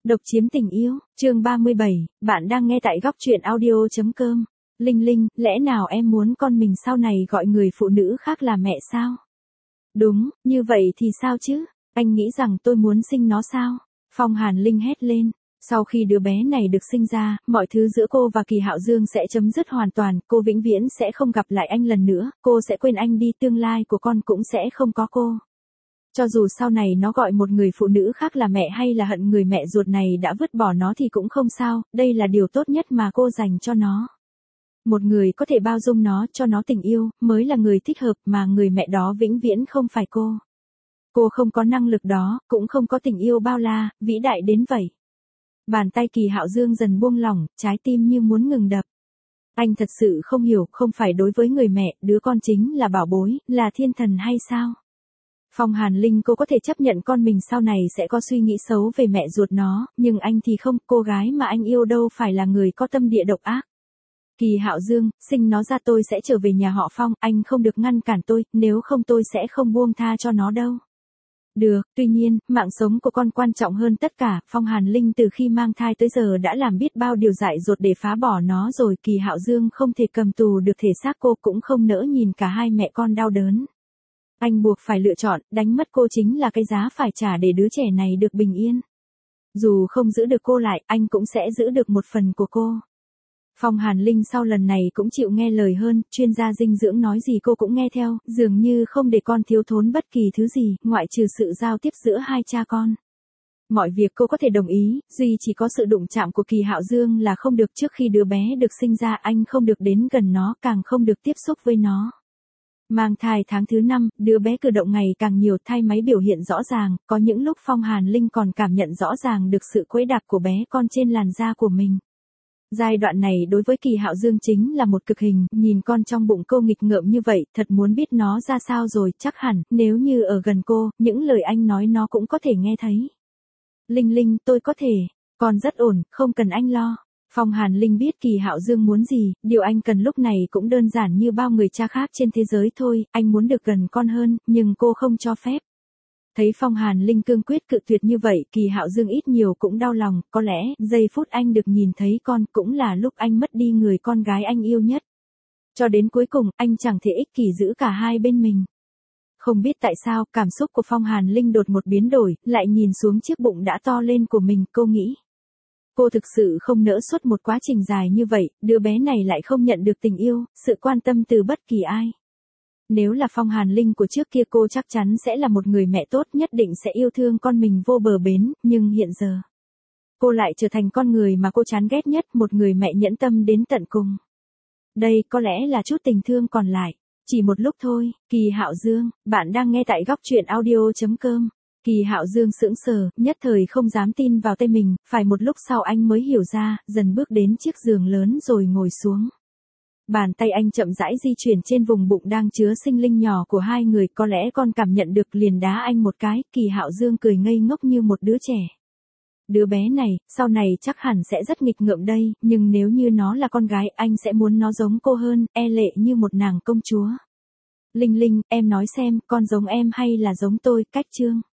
Độc chiếm tình yêu, chương 37, bạn đang nghe tại góc truyện audio.com. Linh Linh, lẽ nào em muốn con mình sau này gọi người phụ nữ khác là mẹ sao? Đúng, như vậy thì sao chứ? Anh nghĩ rằng tôi muốn sinh nó sao? Phong Hàn Linh hét lên. Sau khi đứa bé này được sinh ra, mọi thứ giữa cô và Kỳ Hạo Dương sẽ chấm dứt hoàn toàn, cô vĩnh viễn sẽ không gặp lại anh lần nữa, cô sẽ quên anh đi, tương lai của con cũng sẽ không có cô. Cho dù sau này nó gọi một người phụ nữ khác là mẹ hay là hận người mẹ ruột này đã vứt bỏ nó thì cũng không sao, đây là điều tốt nhất mà cô dành cho nó. Một người có thể bao dung nó, cho nó tình yêu, mới là người thích hợp mà người mẹ đó vĩnh viễn không phải cô. Cô không có năng lực đó, cũng không có tình yêu bao la, vĩ đại đến vậy. Bàn tay Kỳ Hạo Dương dần buông lỏng, trái tim như muốn ngừng đập. Anh thật sự không hiểu, không phải đối với người mẹ, đứa con chính là bảo bối, là thiên thần hay sao? Phong Hàn Linh cô có thể chấp nhận con mình sau này sẽ có suy nghĩ xấu về mẹ ruột nó, nhưng anh thì không, cô gái mà anh yêu đâu phải là người có tâm địa độc ác. Kỳ Hạo Dương, sinh nó ra tôi sẽ trở về nhà họ Phong, anh không được ngăn cản tôi, nếu không tôi sẽ không buông tha cho nó đâu. Được, tuy nhiên, mạng sống của con quan trọng hơn tất cả, Phong Hàn Linh từ khi mang thai tới giờ đã làm biết bao điều dại dột để phá bỏ nó rồi, Kỳ Hạo Dương không thể cầm tù được thể xác cô, cũng không nỡ nhìn cả hai mẹ con đau đớn. Anh buộc phải lựa chọn, đánh mất cô chính là cái giá phải trả để đứa trẻ này được bình yên. Dù không giữ được cô lại, anh cũng sẽ giữ được một phần của cô. Phong Hàn Linh sau lần này cũng chịu nghe lời hơn, chuyên gia dinh dưỡng nói gì cô cũng nghe theo, dường như không để con thiếu thốn bất kỳ thứ gì, ngoại trừ sự giao tiếp giữa hai cha con. Mọi việc cô có thể đồng ý, duy chỉ có sự đụng chạm của Kỳ Hạo Dương là không được. Trước khi đứa bé được sinh ra anh không được đến gần nó, càng không được tiếp xúc với nó. Mang thai tháng thứ 5, đứa bé cử động ngày càng nhiều, thai máy biểu hiện rõ ràng, có những lúc Phong Hàn Linh còn cảm nhận rõ ràng được sự quẫy đạp của bé con trên làn da của mình. Giai đoạn này đối với Kỳ Hạo Dương chính là một cực hình, nhìn con trong bụng cô nghịch ngợm như vậy, thật muốn biết nó ra sao rồi, chắc hẳn, nếu như ở gần cô, những lời anh nói nó cũng có thể nghe thấy. Linh Linh, tôi có thể, con rất ổn, không cần anh lo. Phong Hàn Linh biết Kỳ Hạo Dương muốn gì, điều anh cần lúc này cũng đơn giản như bao người cha khác trên thế giới thôi, anh muốn được gần con hơn, nhưng cô không cho phép. Thấy Phong Hàn Linh cương quyết cự tuyệt như vậy, Kỳ Hạo Dương ít nhiều cũng đau lòng, có lẽ, giây phút anh được nhìn thấy con cũng là lúc anh mất đi người con gái anh yêu nhất. Cho đến cuối cùng, anh chẳng thể ích kỷ giữ cả hai bên mình. Không biết tại sao, cảm xúc của Phong Hàn Linh đột một biến đổi, lại nhìn xuống chiếc bụng đã to lên của mình, cô nghĩ. Cô thực sự không nỡ suốt một quá trình dài như vậy, đứa bé này lại không nhận được tình yêu, sự quan tâm từ bất kỳ ai. Nếu là Phong Hàn Linh của trước kia cô chắc chắn sẽ là một người mẹ tốt, nhất định sẽ yêu thương con mình vô bờ bến, nhưng hiện giờ, cô lại trở thành con người mà cô chán ghét nhất, một người mẹ nhẫn tâm đến tận cùng. Đây có lẽ là chút tình thương còn lại, chỉ một lúc thôi. Kỳ Hạo Dương, bạn đang nghe tại góc truyện audio.com. Kỳ Hạo Dương sững sờ, nhất thời không dám tin vào tay mình, phải một lúc sau anh mới hiểu ra, dần bước đến chiếc giường lớn rồi ngồi xuống. Bàn tay anh chậm rãi di chuyển trên vùng bụng đang chứa sinh linh nhỏ của hai người, có lẽ con cảm nhận được liền đá anh một cái, Kỳ Hạo Dương cười ngây ngốc như một đứa trẻ. Đứa bé này, sau này chắc hẳn sẽ rất nghịch ngợm đây, nhưng nếu như nó là con gái, anh sẽ muốn nó giống cô hơn, e lệ như một nàng công chúa. Linh Linh, em nói xem, con giống em hay là giống tôi, Cách Chương?